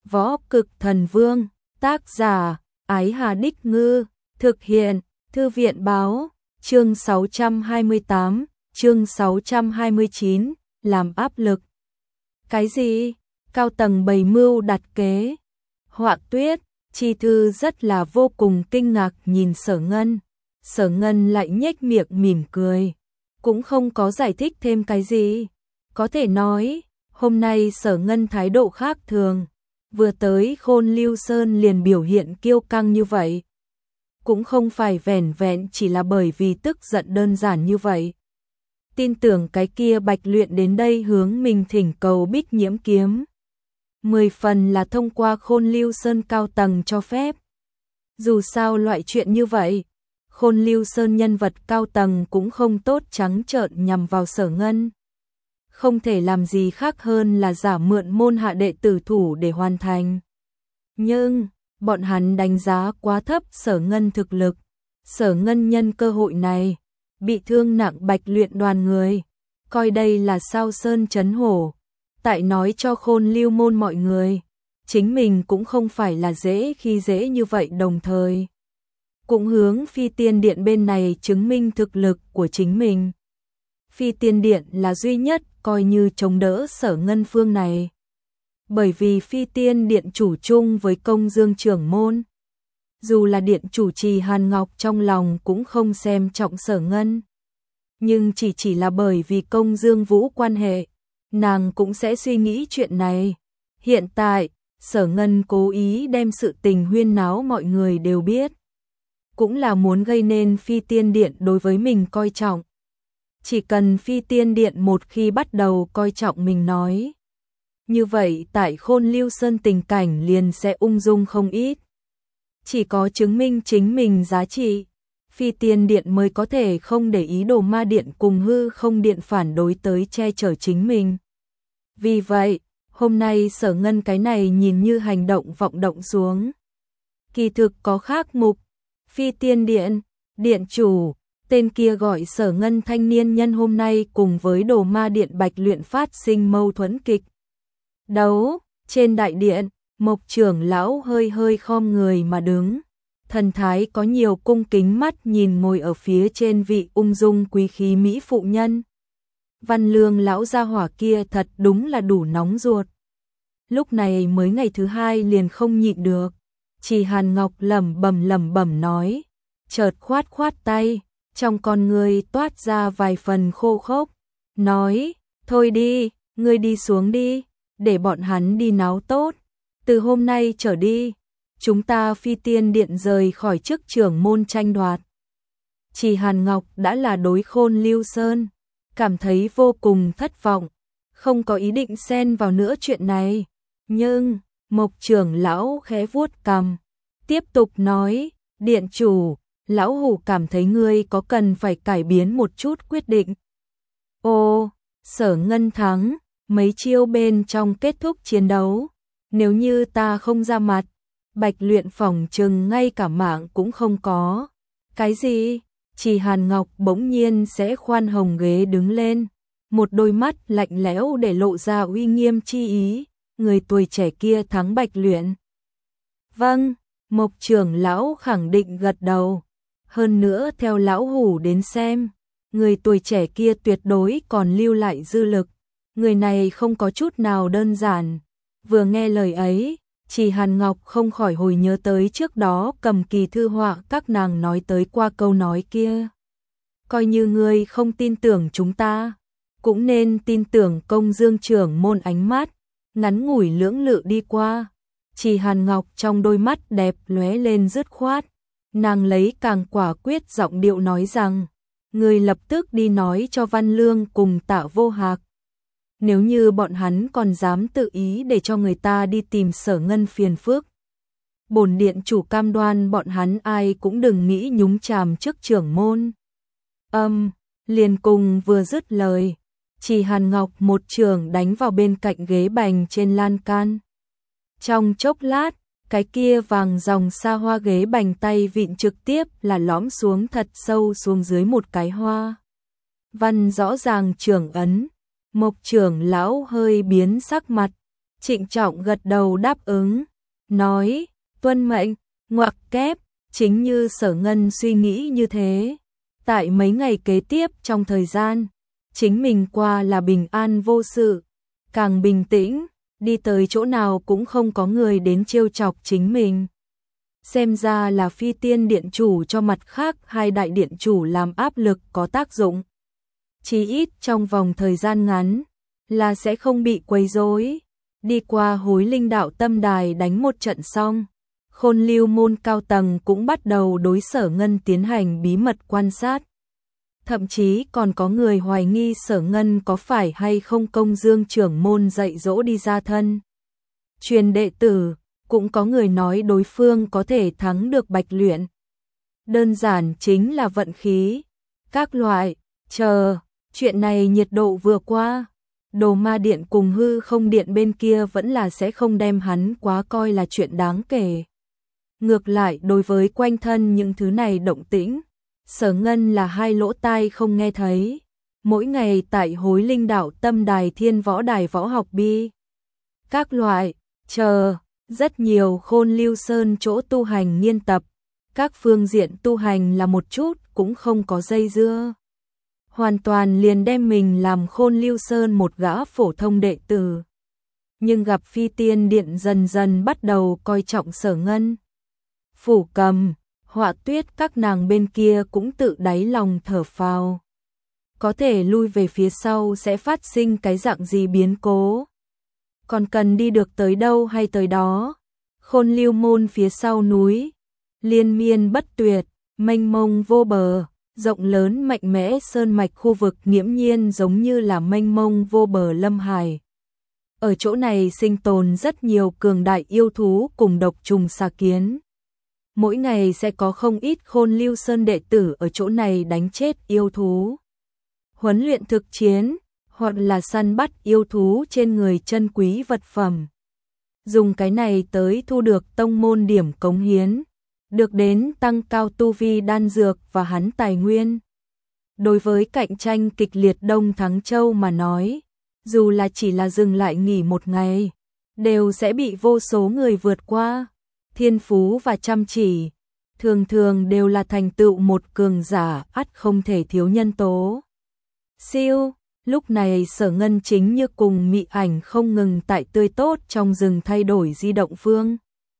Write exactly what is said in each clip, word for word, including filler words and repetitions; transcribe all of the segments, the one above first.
Võ Cực Thần Vương, tác giả, Ái Hà Đích Ngư, thực hiện, Thư viện báo, chương sáu trăm hai mươi tám, chương sáu trăm hai mươi chín, làm áp lực. Cái gì? Cao tầng bày mưu đặt kế. Họa Tuyết, Chi Thư rất là vô cùng kinh ngạc nhìn Sở Ngân. Sở Ngân lại nhếch miệng mỉm cười, cũng không có giải thích thêm cái gì. Có thể nói, hôm nay Sở Ngân thái độ khác thường, vừa tới Khôn Lưu Sơn liền biểu hiện kiêu căng như vậy. Cũng không phải vẻn vẹn chỉ là bởi vì tức giận đơn giản như vậy. Tin tưởng cái kia Bạch Luyện đến đây hướng mình thỉnh cầu Bích Nhiễm kiếm. Mười phần là thông qua Khôn Lưu Sơn cao tầng cho phép. Dù sao loại chuyện như vậy, Khôn Lưu Sơn nhân vật cao tầng cũng không tốt trắng trợn nhằm vào Sở Ngân. Không thể làm gì khác hơn là giả mượn môn hạ đệ tử thủ để hoàn thành. Nhưng, bọn hắn đánh giá quá thấp Sở Ngân thực lực. Sở Ngân nhân cơ hội này, bị thương nặng Bạch Luyện đoàn người, coi đây là sao sơn chấn hổ. Tại nói cho Khôn Lưu môn mọi người, chính mình cũng không phải là dễ khi dễ như vậy, đồng thời cũng hướng Phi Tiên Điện bên này chứng minh thực lực của chính mình. Phi Tiên Điện là duy nhất coi như chống đỡ Sở Ngân phương này. Bởi vì Phi Tiên Điện chủ chung với Công Dương trưởng môn. Dù là điện chủ trì Hàn Ngọc trong lòng cũng không xem trọng Sở Ngân. Nhưng chỉ chỉ là bởi vì Công Dương Vũ quan hệ, nàng cũng sẽ suy nghĩ chuyện này. Hiện tại, Sở Ngân cố ý đem sự tình huyên náo mọi người đều biết. Cũng là muốn gây nên Phi Tiên Điện đối với mình coi trọng. Chỉ cần Phi Tiên Điện một khi bắt đầu coi trọng mình nói, như vậy tại Khôn Lưu Sơn tình cảnh liền sẽ ung dung không ít. Chỉ có chứng minh chính mình giá trị, Phi Tiên Điện mới có thể không để ý Đồ Ma Điện cùng Hư Không Điện phản đối tới che chở chính mình. Vì vậy, hôm nay Sở Ngân cái này nhìn như hành động vọng động xuống. Kỳ thực có khác mục. Phi Tiên Điện, điện chủ, tên kia gọi Sở Ngân thanh niên nhân hôm nay cùng với Đồ Ma Điện Bạch Luyện phát sinh mâu thuẫn kịch đấu. Trên đại điện, Mộc trưởng lão hơi hơi khom người mà đứng, thần thái có nhiều cung kính, mắt nhìn ngồi ở phía trên vị ung dung quý khí mỹ phụ nhân. Văn Lương lão gia hỏa kia thật đúng là đủ nóng ruột. Lúc này mới ngày thứ hai liền không nhịn được. Chỉ Hàn Ngọc lẩm bẩm lẩm bẩm nói, chợt khoát khoát tay, trong con người toát ra vài phần khô khốc, nói, thôi đi, ngươi đi xuống đi, để bọn hắn đi náo tốt. Từ hôm nay trở đi, chúng ta Phi Tiên Điện rời khỏi chức trưởng môn tranh đoạt. Chỉ Hàn Ngọc đã là đối Khôn Lưu Sơn, cảm thấy vô cùng thất vọng, không có ý định xen vào nữa chuyện này. Nhưng, Mộc trưởng lão khẽ vuốt cằm, tiếp tục nói, điện chủ, lão hủ cảm thấy ngươi có cần phải cải biến một chút quyết định. Ô, Sở Ngân thắng, mấy chiêu bên trong kết thúc chiến đấu. Nếu như ta không ra mặt, Bạch Luyện phỏng chừng ngay cả mạng cũng không có. Cái gì? Chỉ Hàn Ngọc bỗng nhiên sẽ khoan hồng ghế đứng lên, một đôi mắt lạnh lẽo để lộ ra uy nghiêm chi ý. Người tuổi trẻ kia thắng Bạch Luyện. Vâng, Mộc trưởng lão khẳng định gật đầu. Hơn nữa theo lão hủ đến xem, người tuổi trẻ kia tuyệt đối còn lưu lại dư lực. Người này không có chút nào đơn giản. Vừa nghe lời ấy, Chỉ Hàn Ngọc không khỏi hồi nhớ tới trước đó cầm kỳ thư họa các nàng nói tới qua câu nói kia. Coi như ngươi không tin tưởng chúng ta, cũng nên tin tưởng Công Dương trưởng môn. Ánh mắt ngắn ngủi lưỡng lự đi qua, Chỉ Hàn Ngọc trong đôi mắt đẹp lóe lên dứt khoát. Nàng lấy càng quả quyết giọng điệu nói rằng, người lập tức đi nói cho Văn Lương cùng Tạ Vô Hạc. Nếu như bọn hắn còn dám tự ý để cho người ta đi tìm Sở Ngân phiền phức, bổn điện chủ cam đoan bọn hắn ai cũng đừng nghĩ nhúng chàm chức trưởng môn. Âm, liền cùng vừa dứt lời, Chỉ Hàn Ngọc một trường đánh vào bên cạnh ghế bành trên lan can. Trong chốc lát, cái kia vàng dòng xa hoa ghế bành tay vịn trực tiếp là lõm xuống thật sâu xuống dưới một cái hoa văn rõ ràng trưởng ấn. Mộc trưởng lão hơi biến sắc mặt, trịnh trọng gật đầu đáp ứng, nói, tuân mệnh, ngoặc kép, chính như Sở Ngân suy nghĩ như thế. Tại mấy ngày kế tiếp trong thời gian, chính mình qua là bình an vô sự, càng bình tĩnh, đi tới chỗ nào cũng không có người đến trêu chọc chính mình. Xem ra là Phi Tiên Điện chủ cho mặt khác hai đại điện chủ làm áp lực có tác dụng. Chỉ ít trong vòng thời gian ngắn là sẽ không bị quấy rối. Đi qua Hối Linh Đạo Tâm Đài đánh một trận xong, Khôn Lưu môn cao tầng cũng bắt đầu đối Sở Ngân tiến hành bí mật quan sát. Thậm chí còn có người hoài nghi Sở Ngân có phải hay không công dương trưởng môn dạy dỗ đi ra thân truyền đệ tử, cũng có người nói đối phương có thể thắng được Bạch Luyện. Đơn giản chính là vận khí. Các loại, chờ, chuyện này nhiệt độ vừa qua, Đồ Ma Điện cùng Hư Không Điện bên kia vẫn là sẽ không đem hắn quá coi là chuyện đáng kể. Ngược lại đối với quanh thân những thứ này động tĩnh, Sở Ngân là hai lỗ tai không nghe thấy. Mỗi ngày tại Hối Linh Đạo Tâm Đài Thiên Võ Đài võ học bi. Các loại, chờ, rất nhiều Khôn Lưu Sơn chỗ tu hành nghiên tập. Các phương diện tu hành là một chút cũng không có dây dưa. Hoàn toàn liền đem mình làm Khôn Lưu Sơn một gã phổ thông đệ tử. Nhưng gặp Phi Tiên Điện dần dần bắt đầu coi trọng Sở Ngân. Phủ Cầm, Họa Tuyết các nàng bên kia cũng tự đáy lòng thở phào. Có thể lui về phía sau sẽ phát sinh cái dạng gì biến cố. Còn cần đi được tới đâu hay tới đó. Khôn Lưu môn phía sau núi, liên miên bất tuyệt, mênh mông vô bờ, rộng lớn mạnh mẽ sơn mạch khu vực nghiễm nhiên giống như là mênh mông vô bờ lâm hải. Ở chỗ này sinh tồn rất nhiều cường đại yêu thú cùng độc trùng xà kiến. Mỗi ngày sẽ có không ít Khôn Lưu Sơn đệ tử ở chỗ này đánh chết yêu thú, huấn luyện thực chiến, hoặc là săn bắt yêu thú trên người chân quý vật phẩm. Dùng cái này tới thu được tông môn điểm cống hiến, được đến tăng cao tu vi đan dược và hắn tài nguyên. Đối với cạnh tranh kịch liệt Đông Thắng Châu mà nói, dù là chỉ là dừng lại nghỉ một ngày, đều sẽ bị vô số người vượt qua. Thiên phú và chăm chỉ, thường thường đều là thành tựu một cường giả ắt không thể thiếu nhân tố. Siêu, lúc này Sở Ngân chính như cùng mị ảnh không ngừng tại tươi tốt trong rừng thay đổi di động phương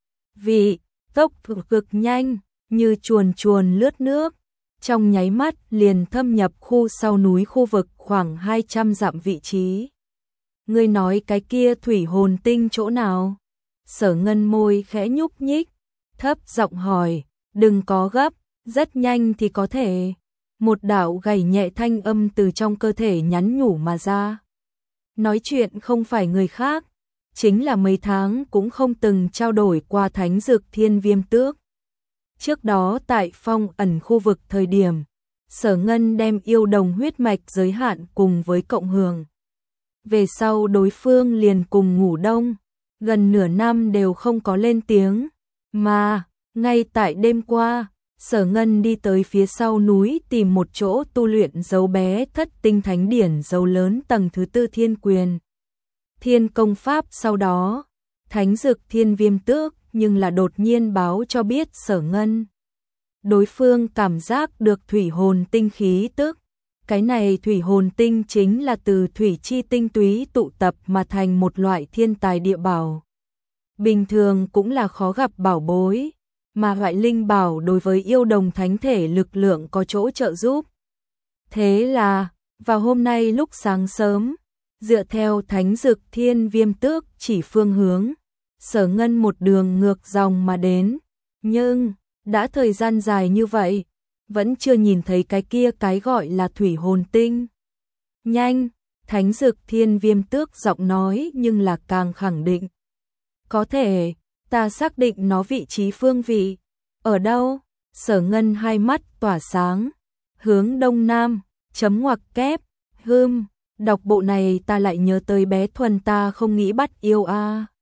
vị, tốc cực nhanh, như chuồn chuồn lướt nước, trong nháy mắt liền thâm nhập khu sau núi khu vực khoảng hai trăm dặm vị trí. Ngươi nói cái kia thủy hồn tinh chỗ nào? Sở Ngân môi khẽ nhúc nhích, thấp giọng hỏi, đừng có gấp, rất nhanh thì có thể. Một đạo gầy nhẹ thanh âm từ trong cơ thể nhắn nhủ mà ra. Nói chuyện không phải người khác, chính là mấy tháng cũng không từng trao đổi qua thánh dược Thiên Viêm Tước. Trước đó tại phong ẩn khu vực thời điểm, Sở Ngân đem yêu đồng huyết mạch giới hạn cùng với cộng hưởng. Về sau đối phương liền cùng ngủ đông, gần nửa năm đều không có lên tiếng, mà, ngay tại đêm qua, Sở Ngân đi tới phía sau núi tìm một chỗ tu luyện dấu bé thất tinh thánh điển dấu lớn tầng thứ tư thiên quyền. Thiên công pháp sau đó, thánh dược Thiên Viêm Tước nhưng là đột nhiên báo cho biết Sở Ngân. Đối phương cảm giác được thủy hồn tinh khí tức. Cái này thủy hồn tinh chính là từ thủy chi tinh túy tụ tập mà thành một loại thiên tài địa bảo. Bình thường cũng là khó gặp bảo bối, mà loại linh bảo đối với yêu đồng thánh thể lực lượng có chỗ trợ giúp. Thế là, vào hôm nay lúc sáng sớm, dựa theo thánh dược Thiên Viêm Tước chỉ phương hướng, Sở Ngân một đường ngược dòng mà đến, nhưng đã thời gian dài như vậy, vẫn chưa nhìn thấy cái kia cái gọi là thủy hồn tinh. Nhanh, thánh dược Thiên Viêm Tước giọng nói nhưng là càng khẳng định. Có thể, ta xác định nó vị trí phương vị. Ở đâu? Sở Ngân hai mắt tỏa sáng, hướng đông nam, chấm ngoặc kép, hưm, đọc bộ này ta lại nhớ tới bé Thuần ta không nghĩ bắt yêu a.